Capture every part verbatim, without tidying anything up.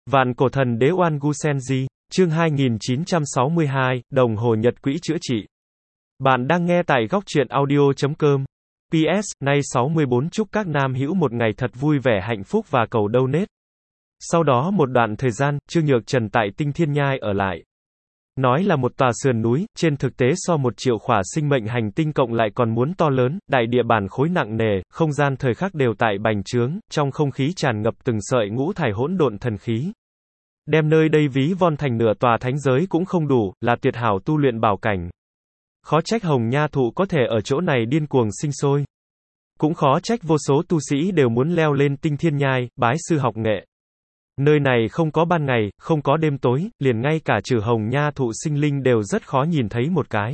Vạn cổ thần đế Oan Gu Senji, chương hai nghìn chín trăm sáu mươi hai, đồng hồ nhật quỹ chữa trị. Bạn đang nghe tại góc truyện audio chấm com. pê ét, nay sáu mươi tư chúc các nam hữu một ngày thật vui vẻ hạnh phúc và cầu donate. Sau đó một đoạn thời gian, Trương Nhược Trần tại Tinh Thiên Nhai ở lại. Nói là một tòa sườn núi, trên thực tế so một triệu khỏa sinh mệnh hành tinh cộng lại còn muốn to lớn, đại địa bản khối nặng nề, không gian thời khắc đều tại bành trướng, trong không khí tràn ngập từng sợi ngũ thải hỗn độn thần khí. Đem nơi đây ví von thành nửa tòa thánh giới cũng không đủ, là tuyệt hảo tu luyện bảo cảnh. Khó trách Hồng Nha Thụ có thể ở chỗ này điên cuồng sinh sôi. Cũng khó trách vô số tu sĩ đều muốn leo lên Tinh Thiên Nhai, bái sư học nghệ. Nơi này không có ban ngày, không có đêm tối, liền ngay cả trừ Hồng Nha Thụ sinh linh đều rất khó nhìn thấy một cái.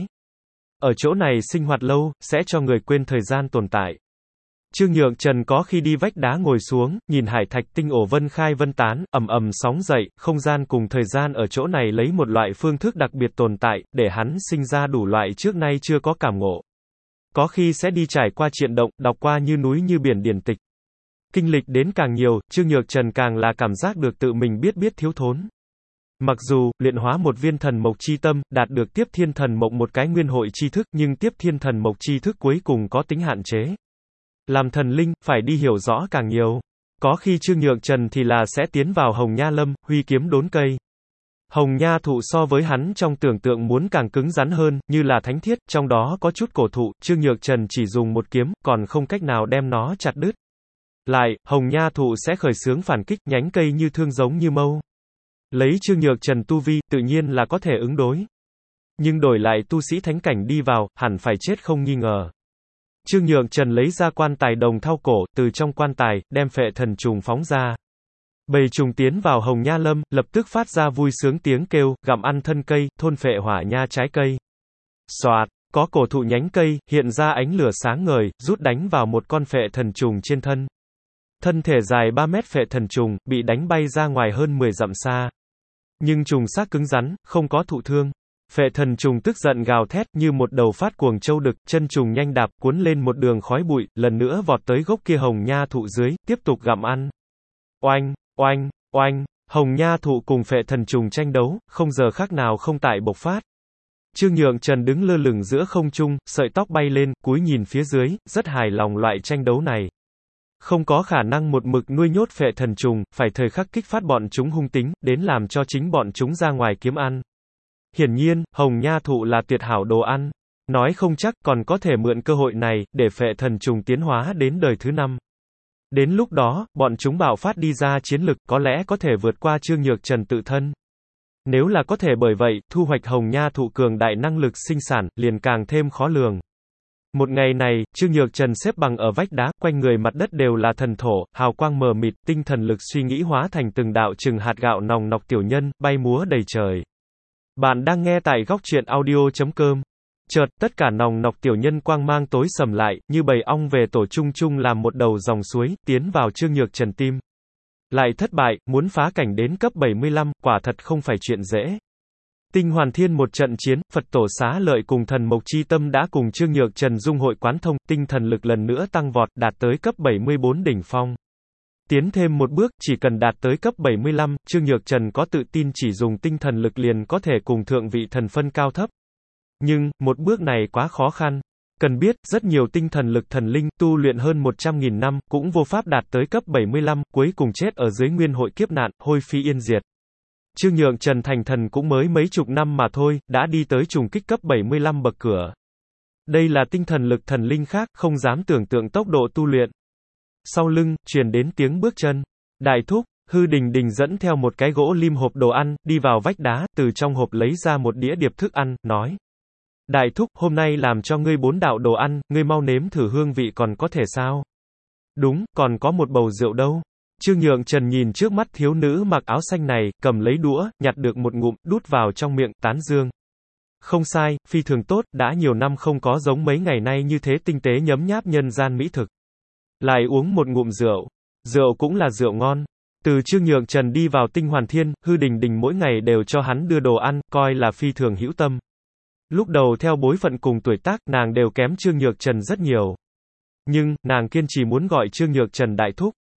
Ở chỗ này sinh hoạt lâu, sẽ cho người quên thời gian tồn tại. Trương Nhược Trần có khi đi vách đá ngồi xuống, nhìn hải thạch tinh ổ vân khai vân tán, ầm ầm sóng dậy, không gian cùng thời gian ở chỗ này lấy một loại phương thức đặc biệt tồn tại, để hắn sinh ra đủ loại trước nay chưa có cảm ngộ. Có khi sẽ đi trải qua triện động, đọc qua như núi như biển điển tịch. Kinh lịch đến càng nhiều, Trương Nhược Trần càng là cảm giác được tự mình biết biết thiếu thốn. Mặc dù, luyện hóa một viên thần mộc chi tâm, đạt được tiếp thiên thần mộc một cái nguyên hội tri thức, nhưng tiếp thiên thần mộc tri thức cuối cùng có tính hạn chế. Làm thần linh, phải đi hiểu rõ càng nhiều. Có khi Trương Nhược Trần thì là sẽ tiến vào Hồng Nha Lâm, huy kiếm đốn cây. Hồng Nha Thụ so với hắn trong tưởng tượng muốn càng cứng rắn hơn, như là thánh thiết, trong đó có chút cổ thụ, Trương Nhược Trần chỉ dùng một kiếm, còn không cách nào đem nó chặt đứt. Lại, Hồng Nha Thụ sẽ khởi xướng phản kích, nhánh cây như thương giống như mâu. Lấy Trương Nhược Trần tu vi, tự nhiên là có thể ứng đối. Nhưng đổi lại tu sĩ thánh cảnh đi vào, hẳn phải chết không nghi ngờ. Trương Nhược Trần lấy ra quan tài đồng thau cổ, từ trong quan tài, đem phệ thần trùng phóng ra. Bầy trùng tiến vào Hồng Nha Lâm, lập tức phát ra vui sướng tiếng kêu, gặm ăn thân cây, thôn phệ hỏa nha trái cây. Xoạt, có cổ thụ nhánh cây, hiện ra ánh lửa sáng ngời, rút đánh vào một con phệ thần trùng trên thân. Thân thể dài ba mét phệ thần trùng, bị đánh bay ra ngoài hơn mười dặm xa. Nhưng trùng xác cứng rắn, không có thụ thương. Phệ thần trùng tức giận gào thét như một đầu phát cuồng châu đực, chân trùng nhanh đạp, cuốn lên một đường khói bụi, lần nữa vọt tới gốc kia Hồng Nha Thụ dưới, tiếp tục gặm ăn. Oanh, oanh, oanh, Hồng Nha Thụ cùng phệ thần trùng tranh đấu, không giờ khác nào không tại bộc phát. Trương Nhược Trần đứng lơ lửng giữa không trung, sợi tóc bay lên, cúi nhìn phía dưới, rất hài lòng loại tranh đấu này. Không có khả năng một mực nuôi nhốt phệ thần trùng, phải thời khắc kích phát bọn chúng hung tính, đến làm cho chính bọn chúng ra ngoài kiếm ăn. Hiển nhiên, Hồng Nha Thụ là tuyệt hảo đồ ăn. Nói không chắc còn có thể mượn cơ hội này, để phệ thần trùng tiến hóa đến đời thứ năm. Đến lúc đó, bọn chúng bạo phát đi ra chiến lực, có lẽ có thể vượt qua Trương Nhược Trần tự thân. Nếu là có thể bởi vậy, thu hoạch Hồng Nha Thụ cường đại năng lực sinh sản, liền càng thêm khó lường. Một ngày này, Trương Nhược Trần xếp bằng ở vách đá, quanh người mặt đất đều là thần thổ, hào quang mờ mịt, tinh thần lực suy nghĩ hóa thành từng đạo chừng hạt gạo nòng nọc tiểu nhân, bay múa đầy trời. Bạn đang nghe tại góc truyện audio chấm com. Chợt, tất cả nòng nọc tiểu nhân quang mang tối sầm lại, như bầy ong về tổ chung chung làm một đầu dòng suối, tiến vào Trương Nhược Trần tim. Lại thất bại, muốn phá cảnh đến cấp bảy mươi lăm, quả thật không phải chuyện dễ. Tinh Hoàn Thiên một trận chiến, Phật Tổ Xá Lợi cùng thần mộc chi tâm đã cùng Trương Nhược Trần dung hội quán thông, tinh thần lực lần nữa tăng vọt, đạt tới cấp bảy mươi tư đỉnh phong. Tiến thêm một bước, chỉ cần đạt tới cấp bảy mươi lăm, Trương Nhược Trần có tự tin chỉ dùng tinh thần lực liền có thể cùng thượng vị thần phân cao thấp. Nhưng, một bước này quá khó khăn. Cần biết, rất nhiều tinh thần lực thần linh, tu luyện hơn một trăm nghìn năm, cũng vô pháp đạt tới cấp bảy mươi lăm, cuối cùng chết ở dưới nguyên hội kiếp nạn, hôi phi yên diệt. Trương Nhược Trần thành thần cũng mới mấy chục năm mà thôi, đã đi tới trùng kích cấp bảy mươi lăm bậc cửa. Đây là tinh thần lực thần linh khác, không dám tưởng tượng tốc độ tu luyện. Sau lưng, truyền đến tiếng bước chân. Đại thúc, Hư Đình Đình dẫn theo một cái gỗ lim hộp đồ ăn, đi vào vách đá, từ trong hộp lấy ra một đĩa điệp thức ăn, nói. Đại thúc, hôm nay làm cho ngươi bốn đạo đồ ăn, ngươi mau nếm thử hương vị còn có thể sao? Đúng, còn có một bầu rượu đâu. Trương Nhược Trần nhìn trước mắt thiếu nữ mặc áo xanh này, cầm lấy đũa, nhặt được một ngụm, đút vào trong miệng, tán dương. Không sai, phi thường tốt, đã nhiều năm không có giống mấy ngày nay như thế tinh tế nhấm nháp nhân gian mỹ thực. Lại uống một ngụm rượu. Rượu cũng là rượu ngon. Từ Trương Nhược Trần đi vào Tinh Hoàn Thiên, Hư Đình Đình mỗi ngày đều cho hắn đưa đồ ăn, coi là phi thường hữu tâm. Lúc đầu theo bối phận cùng tuổi tác, nàng đều kém Trương Nhược Trần rất nhiều. Nhưng, nàng kiên trì muốn gọi Trương Nhược Trần đại thúc.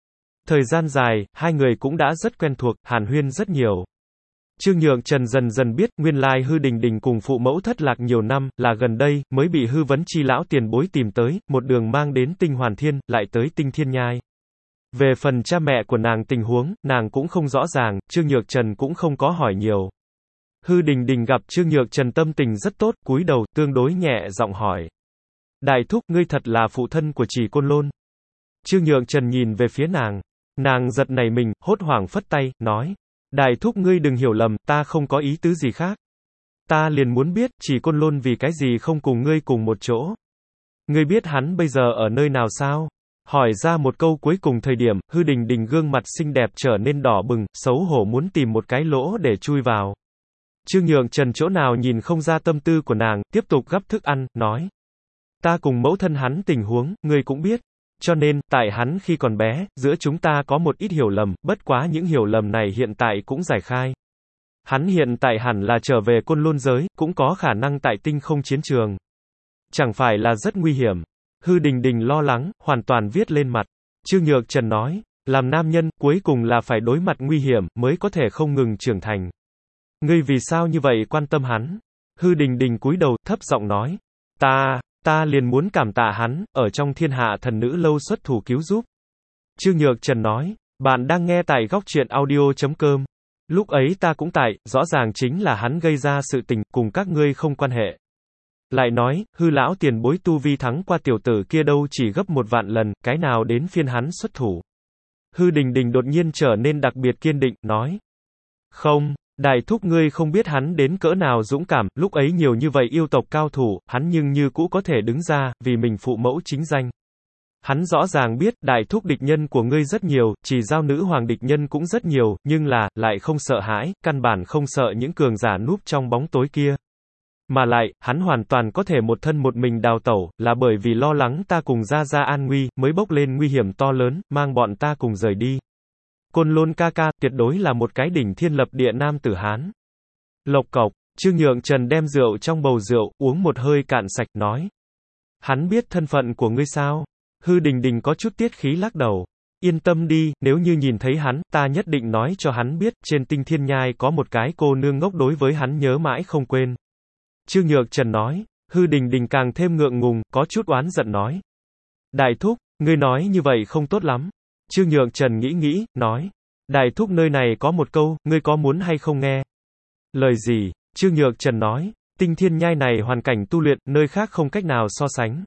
Thời gian dài, hai người cũng đã rất quen thuộc, hàn huyên rất nhiều. Trương Nhược Trần dần dần biết, nguyên lai Hư Đình Đình cùng phụ mẫu thất lạc nhiều năm, là gần đây, mới bị Hư Vấn Chi lão tiền bối tìm tới, một đường mang đến Tinh Hoàn Thiên, lại tới Tinh Thiên Nhai. Về phần cha mẹ của nàng tình huống, nàng cũng không rõ ràng, Trương Nhược Trần cũng không có hỏi nhiều. Hư Đình Đình gặp Trương Nhược Trần tâm tình rất tốt, cúi đầu, tương đối nhẹ giọng hỏi. Đại thúc, ngươi thật là phụ thân của Trì Côn Lôn. Trương Nhược Trần nhìn về phía nàng. Nàng giật nảy mình, hốt hoảng phất tay, nói. Đại thúc ngươi đừng hiểu lầm, ta không có ý tứ gì khác. Ta liền muốn biết, Trì Côn Lôn vì cái gì không cùng ngươi cùng một chỗ. Ngươi biết hắn bây giờ ở nơi nào sao? Hỏi ra một câu cuối cùng thời điểm, Hư Đình Đình gương mặt xinh đẹp trở nên đỏ bừng, xấu hổ muốn tìm một cái lỗ để chui vào. Trương Nhược Trần chỗ nào nhìn không ra tâm tư của nàng, tiếp tục gắp thức ăn, nói. Ta cùng mẫu thân hắn tình huống, ngươi cũng biết. Cho nên, tại hắn khi còn bé, giữa chúng ta có một ít hiểu lầm, bất quá những hiểu lầm này hiện tại cũng giải khai. Hắn hiện tại hẳn là trở về Côn Lôn giới, cũng có khả năng tại tinh không chiến trường. Chẳng phải là rất nguy hiểm. Hư Đình Đình lo lắng, hoàn toàn viết lên mặt. Trương Nhược Trần nói, làm nam nhân, cuối cùng là phải đối mặt nguy hiểm, mới có thể không ngừng trưởng thành. Ngươi vì sao như vậy quan tâm hắn? Hư Đình Đình cúi đầu, thấp giọng nói. Ta, ta liền muốn cảm tạ hắn, ở trong thiên hạ thần nữ lâu xuất thủ cứu giúp. Trương Nhược Trần nói, bạn đang nghe tại góc truyện audio chấm com. Lúc ấy ta cũng tại, rõ ràng chính là hắn gây ra sự tình, cùng các ngươi không quan hệ. Lại nói, Hư lão tiền bối tu vi thắng qua tiểu tử kia đâu chỉ gấp một vạn lần, cái nào đến phiên hắn xuất thủ. Hư Đình Đình đột nhiên trở nên đặc biệt kiên định, nói. Không, đại thúc ngươi không biết hắn đến cỡ nào dũng cảm, lúc ấy nhiều như vậy yêu tộc cao thủ, hắn nhưng như cũ có thể đứng ra, vì mình phụ mẫu chính danh. Hắn rõ ràng biết, đại thúc địch nhân của ngươi rất nhiều, chỉ giao nữ hoàng địch nhân cũng rất nhiều, nhưng là, lại không sợ hãi, căn bản không sợ những cường giả núp trong bóng tối kia. Mà lại, hắn hoàn toàn có thể một thân một mình đào tẩu, là bởi vì lo lắng ta cùng Gia Gia an nguy, mới bốc lên nguy hiểm to lớn, mang bọn ta cùng rời đi. Côn Lôn ca ca, tuyệt đối là một cái đỉnh thiên lập địa nam tử Hán. Lộc cộc, Trương Nhược Trần đem rượu trong bầu rượu, uống một hơi cạn sạch, nói. Hắn biết thân phận của ngươi sao? Hư Đình Đình có chút tiết khí lắc đầu. Yên tâm đi, nếu như nhìn thấy hắn, ta nhất định nói cho hắn biết, trên Tinh Thiên Nhai có một cái cô nương ngốc đối với hắn nhớ mãi không quên. Trương Nhược Trần nói. Hư Đình Đình càng thêm ngượng ngùng, có chút oán giận nói. Đại thúc, ngươi nói như vậy không tốt lắm. Trương Nhược Trần nghĩ nghĩ, nói. Đại thúc nơi này có một câu, ngươi có muốn hay không nghe? Lời gì? Trương Nhược Trần nói. Tinh Thiên Nhai này hoàn cảnh tu luyện, nơi khác không cách nào so sánh.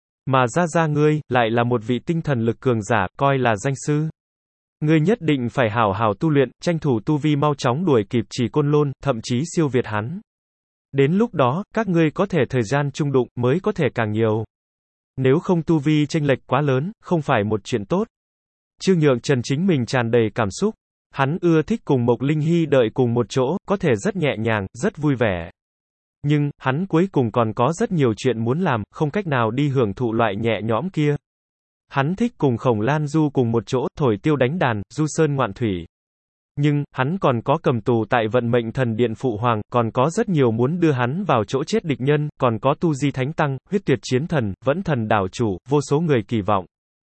Mà Gia Gia ngươi, lại là một vị tinh thần lực cường giả, coi là danh sư. Ngươi nhất định phải hảo hảo tu luyện, tranh thủ tu vi mau chóng đuổi kịp Trì Côn Lôn, thậm chí siêu việt hắn. Đến lúc đó, các ngươi có thể thời gian chung đụng, mới có thể càng nhiều. Nếu không tu vi chênh lệch quá lớn, không phải một chuyện tốt. Trương Nhược Trần chính mình tràn đầy cảm xúc. Hắn ưa thích cùng Mộc Linh Hy đợi cùng một chỗ, có thể rất nhẹ nhàng, rất vui vẻ. Nhưng, hắn cuối cùng còn có rất nhiều chuyện muốn làm, không cách nào đi hưởng thụ loại nhẹ nhõm kia. Hắn thích cùng Khổng Lan Du cùng một chỗ, thổi tiêu đánh đàn, du sơn ngoạn thủy. Nhưng, hắn còn có cầm tù tại vận mệnh thần điện phụ hoàng, còn có rất nhiều muốn đưa hắn vào chỗ chết địch nhân, còn có tu di thánh tăng, huyết tuyệt chiến thần, vẫn thần đảo chủ, vô số người kỳ vọng.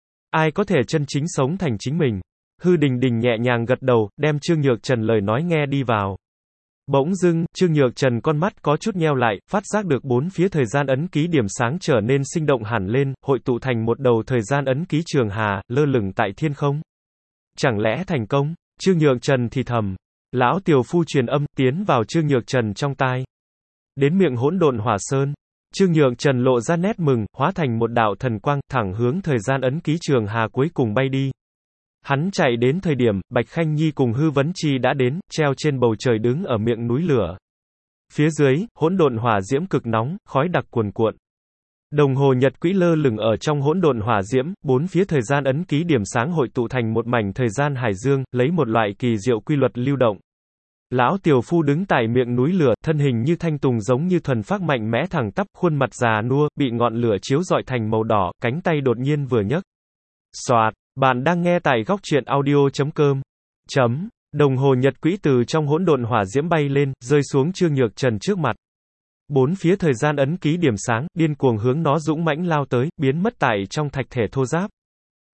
Ai có thể chân chính sống thành chính mình? Hư Đình Đình nhẹ nhàng gật đầu, đem Trương Nhược Trần lời nói nghe đi vào. Bỗng dưng, Trương Nhược Trần con mắt có chút nheo lại, phát giác được bốn phía thời gian ấn ký điểm sáng trở nên sinh động hẳn lên, hội tụ thành một đầu thời gian ấn ký trường hà, lơ lửng tại thiên không. Chẳng lẽ thành công? Trương Nhược Trần thì thầm. Lão tiểu phu truyền âm, tiến vào Trương Nhược Trần trong tai. Đến miệng hỗn độn hỏa sơn. Trương Nhược Trần lộ ra nét mừng, hóa thành một đạo thần quang, thẳng hướng thời gian ấn ký trường hà cuối cùng bay đi. Hắn chạy đến thời điểm, Bạch Khanh Nhi cùng Hư Vấn Chi đã đến, treo trên bầu trời đứng ở miệng núi lửa. Phía dưới, hỗn độn hỏa diễm cực nóng, khói đặc cuồn cuộn. Đồng hồ nhật quỹ lơ lửng ở trong hỗn độn hỏa diễm, bốn phía thời gian ấn ký điểm sáng hội tụ thành một mảnh thời gian hải dương, lấy một loại kỳ diệu quy luật lưu động. Lão tiểu phu đứng tại miệng núi lửa, thân hình như thanh tùng giống như thuần phác mạnh mẽ thẳng tắp, khuôn mặt già nua, bị ngọn lửa chiếu rọi thành màu đỏ, cánh tay đột nhiên vừa nhấc. Soạt, bạn đang nghe tại góc truyện audio chấm com. Chấm, đồng hồ nhật quỹ từ trong hỗn độn hỏa diễm bay lên, rơi xuống Trương Nhược Trần trước mặt. Bốn phía thời gian ấn ký điểm sáng, điên cuồng hướng nó dũng mãnh lao tới, biến mất tại trong thạch thể thô ráp.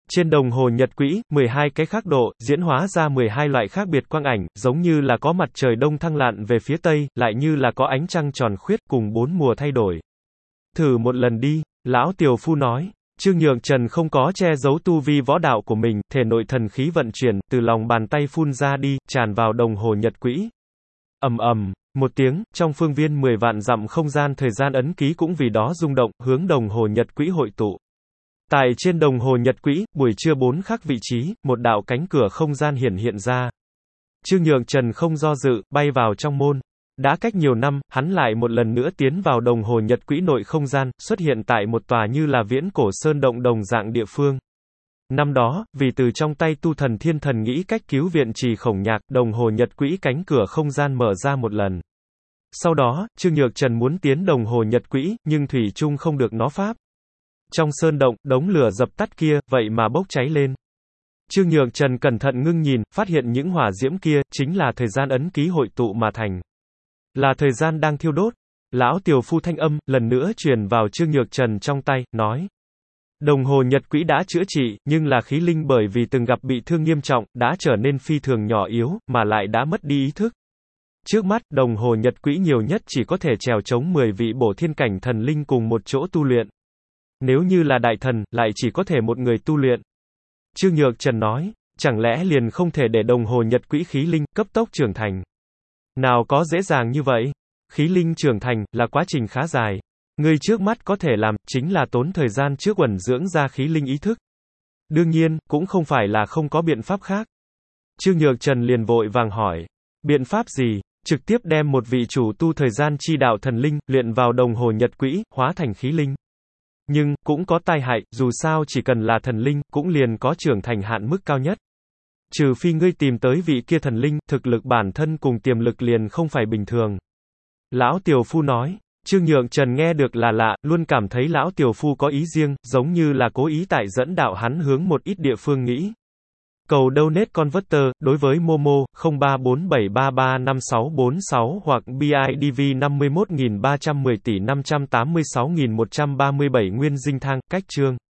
Trên đồng hồ nhật quỹ, mười hai cái khắc độ, diễn hóa ra mười hai loại khác biệt quang ảnh, giống như là có mặt trời đông thăng lặn về phía tây, lại như là có ánh trăng tròn khuyết, cùng bốn mùa thay đổi. Thử một lần đi, lão Tiều Phu nói. Trương Nhược Trần không có che giấu tu vi võ đạo của mình, thể nội thần khí vận chuyển, từ lòng bàn tay phun ra đi, tràn vào đồng hồ nhật quỹ. Ầm ầm, một tiếng, trong phương viên mười vạn dặm không gian thời gian ấn ký cũng vì đó rung động, hướng đồng hồ nhật quỹ hội tụ. Tại trên đồng hồ nhật quỹ, buổi trưa bốn khắc vị trí, một đạo cánh cửa không gian hiển hiện ra. Trương Nhược Trần không do dự, bay vào trong môn. Đã cách nhiều năm, hắn lại một lần nữa tiến vào đồng hồ nhật quỹ nội không gian, xuất hiện tại một tòa như là viễn cổ sơn động đồng dạng địa phương. Năm đó, vì từ trong tay tu thần thiên thần nghĩ cách cứu viện trì Khổng Nhạc, đồng hồ nhật quỹ cánh cửa không gian mở ra một lần. Sau đó, Trương Nhược Trần muốn tiến đồng hồ nhật quỹ, nhưng thủy chung không được nó pháp. Trong sơn động, đống lửa dập tắt kia, vậy mà bốc cháy lên. Trương Nhược Trần cẩn thận ngưng nhìn, phát hiện những hỏa diễm kia, chính là thời gian ấn ký hội tụ mà thành. Là thời gian đang thiêu đốt. Lão Tiều Phu thanh âm, lần nữa truyền vào Trương Nhược Trần trong tay, nói. Đồng hồ nhật quỹ đã chữa trị, nhưng là khí linh bởi vì từng gặp bị thương nghiêm trọng, đã trở nên phi thường nhỏ yếu, mà lại đã mất đi ý thức. Trước mắt, đồng hồ nhật quỹ nhiều nhất chỉ có thể trèo chống mười vị bổ thiên cảnh thần linh cùng một chỗ tu luyện. Nếu như là đại thần, lại chỉ có thể một người tu luyện. Trương Nhược Trần nói, chẳng lẽ liền không thể để đồng hồ nhật quỹ khí linh cấp tốc trưởng thành? Nào có dễ dàng như vậy? Khí linh trưởng thành, là quá trình khá dài. Người trước mắt có thể làm, chính là tốn thời gian trước uẩn dưỡng ra khí linh ý thức. Đương nhiên, cũng không phải là không có biện pháp khác. Trương Nhược Trần liền vội vàng hỏi. Biện pháp gì? Trực tiếp đem một vị chủ tu thời gian chi đạo thần linh, luyện vào đồng hồ nhật quỹ, hóa thành khí linh. Nhưng, cũng có tai hại, dù sao chỉ cần là thần linh, cũng liền có trưởng thành hạn mức cao nhất. Trừ phi ngươi tìm tới vị kia thần linh, thực lực bản thân cùng tiềm lực liền không phải bình thường. Lão Tiều Phu nói. Trương Nhược Trần nghe được là lạ, luôn cảm thấy Lão Tiều Phu có ý riêng, giống như là cố ý tại dẫn đạo hắn hướng một ít địa phương nghĩ. Cầu donate converter, đối với Momo, không ba bốn bảy ba ba năm sáu bốn sáu hoặc bê i đê vê năm mươi mốt nghìn ba trăm mười tỷ năm trăm tám mươi sáu nghìn một trăm ba mươi bảy Nguyên Dinh Thang, cách chương.